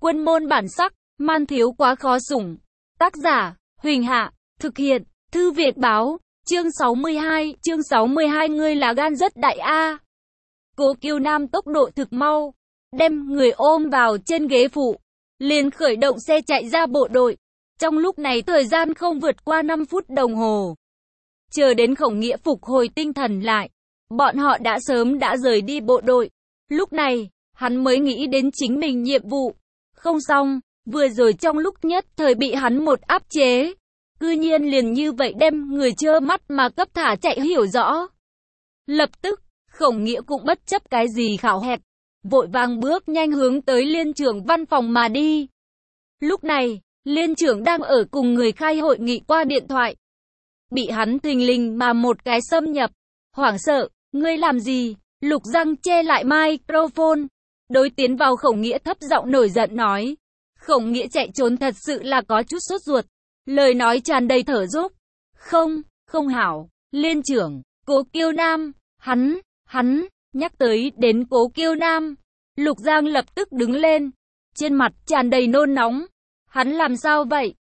Quân môn bản sắc, man thiếu quá khó sủng. Tác giả, Huỳnh Hạ, thực hiện, Thư Việt Báo, chương 62, ngươi là gan rất đại a. Cố Kiêu Nam tốc độ thực mau, đem người ôm vào trên ghế phụ, liền khởi động xe chạy ra bộ đội. Trong lúc này thời gian không vượt qua 5 phút đồng hồ. Chờ đến Khổng Nghĩa phục hồi tinh thần lại, bọn họ đã sớm đã rời đi bộ đội. Lúc này, hắn mới nghĩ đến chính mình nhiệm vụ. Không xong, vừa rồi trong lúc nhất thời bị hắn một áp chế. Cư nhiên liền như vậy đem người trơ mắt mà cấp thả chạy hiểu rõ. Lập tức, Khổng Nghĩa cũng bất chấp cái gì khảo hẹt, vội vàng bước nhanh hướng tới liên trưởng văn phòng mà đi. Lúc này, liên trưởng đang ở cùng người khai hội nghị qua điện thoại. Bị hắn thình lình mà một cái xâm nhập, hoảng sợ, ngươi làm gì? Lục Giang che lại microphone, đối tiến vào Khổng Nghĩa thấp giọng nổi giận nói. Khổng Nghĩa chạy trốn thật sự là có chút sốt ruột, lời nói tràn đầy thở dốc. Không hảo, liên trưởng, Cố Kiêu Nam, hắn, nhắc tới đến Cố Kiêu Nam. Lục Giang lập tức đứng lên, trên mặt tràn đầy nôn nóng. Hắn làm sao vậy?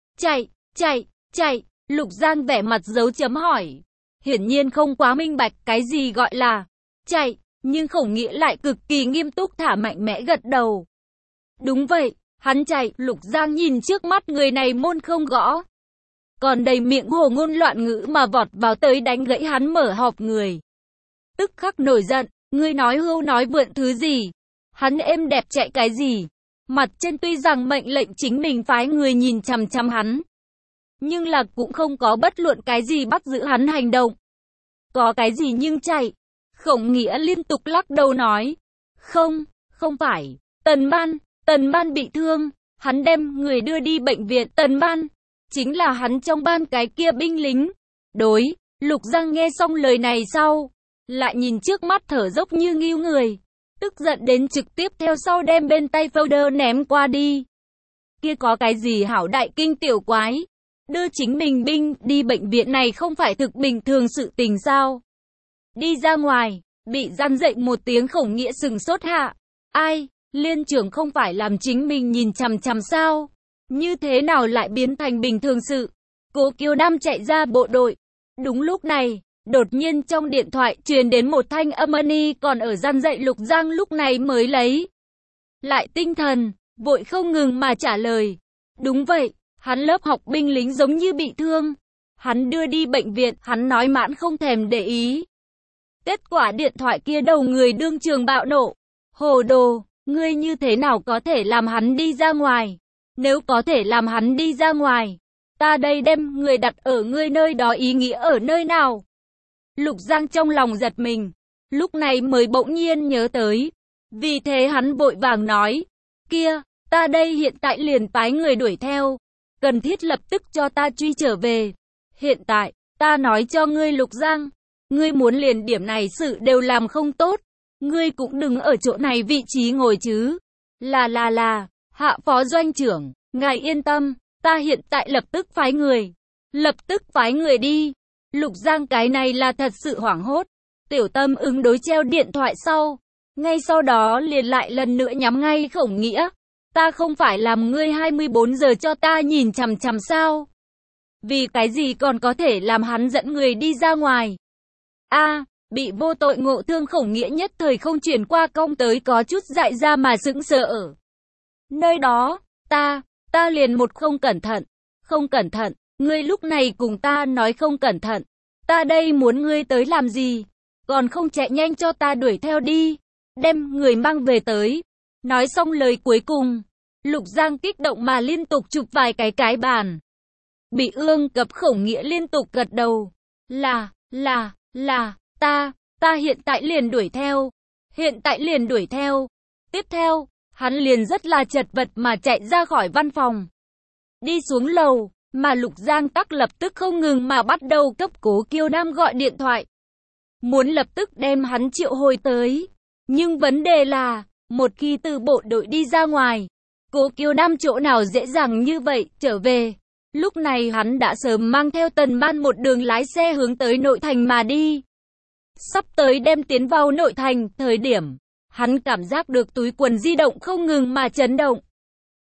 Chạy. Lục Giang vẻ mặt dấu chấm hỏi. Hiển nhiên không quá minh bạch cái gì gọi là chạy, nhưng Khổng Nghĩa lại cực kỳ nghiêm túc thả mạnh mẽ gật đầu. Đúng vậy, hắn chạy. Lục Giang nhìn trước mắt người này môn không gõ, còn đầy miệng hồ ngôn loạn ngữ mà vọt vào tới đánh gãy hắn mở họp người. Tức khắc nổi giận, ngươi nói hưu nói vượn thứ gì? Hắn êm đẹp chạy cái gì? Mặt trên tuy rằng mệnh lệnh chính mình phái người nhìn chằm chằm hắn, nhưng là cũng không có bất luận cái gì bắt giữ hắn hành động. Có cái gì nhưng chạy? Khổng Nghĩa liên tục lắc đầu nói. Không phải. Tần Ban bị thương. Hắn đem người đưa đi bệnh viện. Tần Ban chính là hắn trong ban cái kia binh lính. Đối. Lục Giang nghe xong lời này sau, lại nhìn trước mắt thở dốc như nghêu người, tức giận đến trực tiếp theo sau đem bên tay folder ném qua đi. Kia có cái gì hảo đại kinh tiểu quái? Đưa chính mình binh đi bệnh viện này không phải thực bình thường sự tình sao? Đi ra ngoài, bị răn dậy một tiếng. Khổng Nghĩa sừng sốt hạ. Ai, liên trưởng không phải làm chính mình nhìn chằm chằm sao? Như thế nào lại biến thành bình thường sự? Cố Kiêu Nam chạy ra bộ đội. Đúng lúc này, đột nhiên trong điện thoại truyền đến một thanh âm Ani còn ở răn dậy. Lục Giang lúc này mới lấy lại tinh thần, vội không ngừng mà trả lời. Đúng vậy, hắn lớp học binh lính giống như bị thương. Hắn đưa đi bệnh viện, hắn nói mãn không thèm để ý. Kết quả điện thoại kia đầu người đương trường bạo nộ. Hồ đồ, ngươi như thế nào có thể làm hắn đi ra ngoài? Nếu có thể làm hắn đi ra ngoài, ta đây đem người đặt ở ngươi nơi đó ý nghĩa ở nơi nào? Lục Giang trong lòng giật mình, lúc này mới bỗng nhiên nhớ tới. Vì thế hắn vội vàng nói, kia, ta đây hiện tại liền phái người đuổi theo, cần thiết lập tức cho ta truy trở về. Hiện tại, ta nói cho ngươi Lục Giang, ngươi muốn liền điểm này sự đều làm không tốt, ngươi cũng đừng ở chỗ này vị trí ngồi chứ. Là, hạ phó doanh trưởng, ngài yên tâm, ta hiện tại lập tức phái người đi. Lục Giang cái này là thật sự hoảng hốt, tiểu tâm ứng đối treo điện thoại sau. Ngay sau đó liền lại lần nữa nhắm ngay Khổng Nghĩa. Ta không phải làm ngươi 24 giờ cho ta nhìn chằm chằm sao? Vì cái gì còn có thể làm hắn dẫn người đi ra ngoài? Bị vô tội ngộ thương. Khổng Nghĩa nhất thời không chuyển qua công tới có chút dại ra mà sững sờ ở nơi đó. Ta liền một không cẩn thận, ngươi lúc này cùng ta nói không cẩn thận. Ta đây muốn ngươi tới làm gì? Còn không chạy nhanh cho ta đuổi theo đi, đem người mang về tới. Nói xong lời cuối cùng, Lục Giang kích động mà liên tục chụp vài cái bàn. Bị ương cập. Khổng Nghĩa liên tục gật đầu. Ta hiện tại liền đuổi theo. Tiếp theo, hắn liền rất là chật vật mà chạy ra khỏi văn phòng. Đi xuống lầu, mà Lục Giang tắc lập tức không ngừng mà bắt đầu cấp Cố Kiêu Nam gọi điện thoại, muốn lập tức đem hắn triệu hồi tới. Nhưng vấn đề là, một khi từ bộ đội đi ra ngoài, Cố Kiêu Nam chỗ nào dễ dàng như vậy trở về. Lúc này hắn đã sớm mang theo Tần Ban một đường lái xe hướng tới nội thành mà đi. Sắp tới đem tiến vào nội thành thời điểm, hắn cảm giác được túi quần di động không ngừng mà chấn động.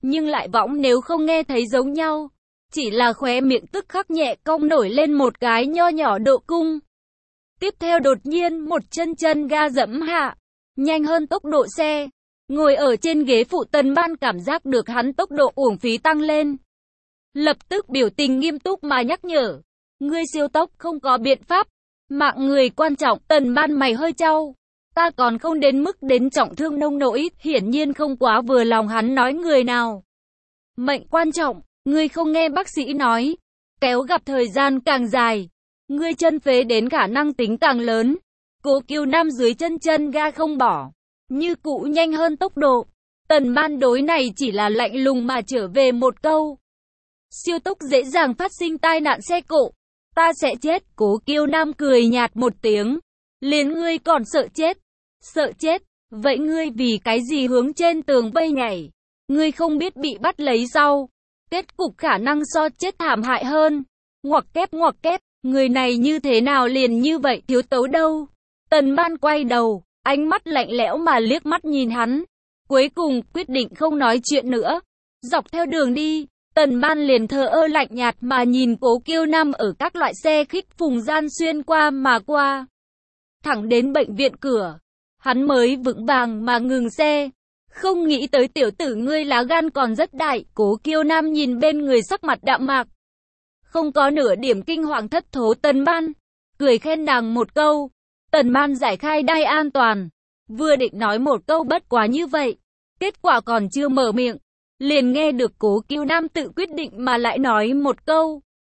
nhưng lại võng nếu không nghe thấy giống nhau. Chỉ là khóe miệng tức khắc nhẹ cong nổi lên một cái nho nhỏ độ cung. Tiếp theo đột nhiên một chân ga dẫm hạ, nhanh hơn tốc độ xe. Ngồi ở trên ghế phụ Tần Ban cảm giác được hắn tốc độ uổng phí tăng lên. Lập tức biểu tình nghiêm túc mà nhắc nhở. Ngươi siêu tốc không có biện pháp. Mạng người quan trọng. Tần Ban mày hơi chau. Ta còn không đến mức đến trọng thương nông nỗi. Hiển nhiên không quá vừa lòng hắn nói người nào. Mệnh quan trọng. Ngươi không nghe bác sĩ nói. Kéo gặp thời gian càng dài. Ngươi chân phế đến khả năng tính càng lớn. Cố Kiều Nam dưới chân ga không bỏ. Như cũ nhanh hơn tốc độ. Tần Ban đối này chỉ là lạnh lùng mà trở về một câu. Siêu tốc dễ dàng phát sinh tai nạn xe cộ. Ta sẽ chết. Cố Kiều Nam cười nhạt một tiếng. Liền ngươi còn sợ chết. Sợ chết. Vậy ngươi vì cái gì hướng trên tường vây nhảy? Ngươi không biết bị bắt lấy sau. Kết cục khả năng so chết thảm hại hơn. Ngoặc kép. Người này như thế nào liền như vậy thiếu tấu đâu? Tần Ban quay đầu. Ánh mắt lạnh lẽo mà liếc mắt nhìn hắn. Cuối cùng quyết định không nói chuyện nữa. Dọc theo đường đi, Tần Ban liền thờ ơ lạnh nhạt mà nhìn Cố Kiều Nam ở các loại xe khích phùng gian xuyên qua mà qua. Thẳng đến bệnh viện cửa, hắn mới vững vàng mà ngừng xe. Không nghĩ tới tiểu tử ngươi lá gan còn rất đại. Cố Kiều Nam nhìn bên người sắc mặt đạm mạc, không có nửa điểm kinh hoàng thất thố Tần Ban, cười khen nàng một câu. Tần Ban giải khai đai an toàn, vừa định nói một câu bất quá như vậy, kết quả còn chưa mở miệng, liền nghe được Cố Kiều Nam tự quyết định mà lại nói một câu.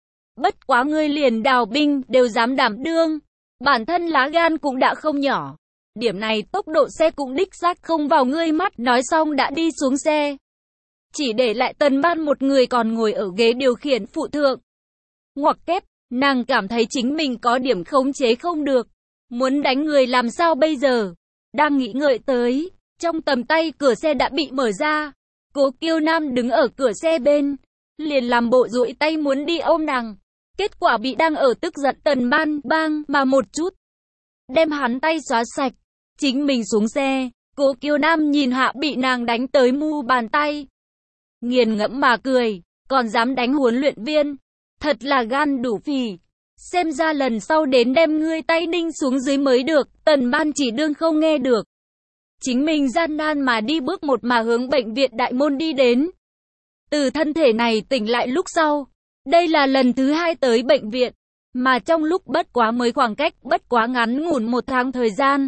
Bất quá ngươi liền đào binh đều dám đảm đương, bản thân lá gan cũng đã không nhỏ. Điểm này tốc độ xe cũng đích xác không vào ngươi mắt. Nói xong đã đi xuống xe, chỉ để lại Tần Ban một người còn ngồi ở ghế điều khiển phụ thượng. Ngoặc kép, nàng cảm thấy chính mình có điểm khống chế không được. Muốn đánh người làm sao bây giờ? Đang nghĩ ngợi tới, trong tầm tay cửa xe đã bị mở ra. Cố Kiều Nam đứng ở cửa xe bên, liền làm bộ duỗi tay muốn đi ôm nàng. Kết quả bị đang ở tức giận Tần Ban bang mà một chút đem hắn tay xóa sạch. Chính mình xuống xe, Cố Kiều Nam nhìn hạ bị nàng đánh tới mu bàn tay, nghiền ngẫm mà cười, còn dám đánh huấn luyện viên, thật là gan đủ phì. Xem ra lần sau đến đem ngươi tay đinh xuống dưới mới được. Tần Ban chỉ đương không nghe được. Chính mình gian nan mà đi bước một mà hướng bệnh viện đại môn đi đến. Từ thân thể này tỉnh lại lúc sau, đây là lần thứ 2 tới bệnh viện, mà trong lúc bất quá mới khoảng cách bất quá ngắn ngủn 1 tháng thời gian.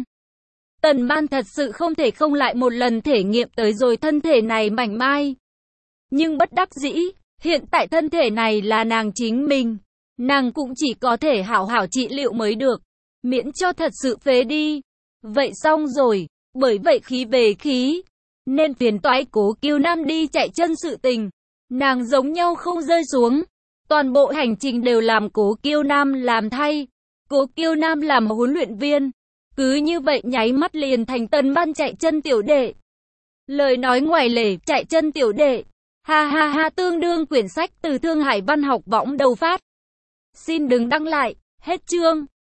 Tần Ban thật sự không thể không lại một lần thể nghiệm tới rồi thân thể này mảnh mai. Nhưng bất đắc dĩ, hiện tại thân thể này là nàng chính mình. Nàng cũng chỉ có thể hảo hảo trị liệu mới được, miễn cho thật sự phế đi. Vậy xong rồi, bởi vậy khí về khí, nên phiền toái Cố Kiều Nam đi chạy chân sự tình, nàng giống nhau không rơi xuống. Toàn bộ hành trình đều làm Cố Kiều Nam làm thay. Cố Kiều Nam làm huấn luyện viên, cứ như vậy nháy mắt liền thành Tần Ban chạy chân tiểu đệ. Lời nói ngoài lề, chạy chân tiểu đệ. Ha ha ha, tương đương quyển sách từ Thương Hải Văn học võng đầu phát. Xin đừng đăng lại, hết chương.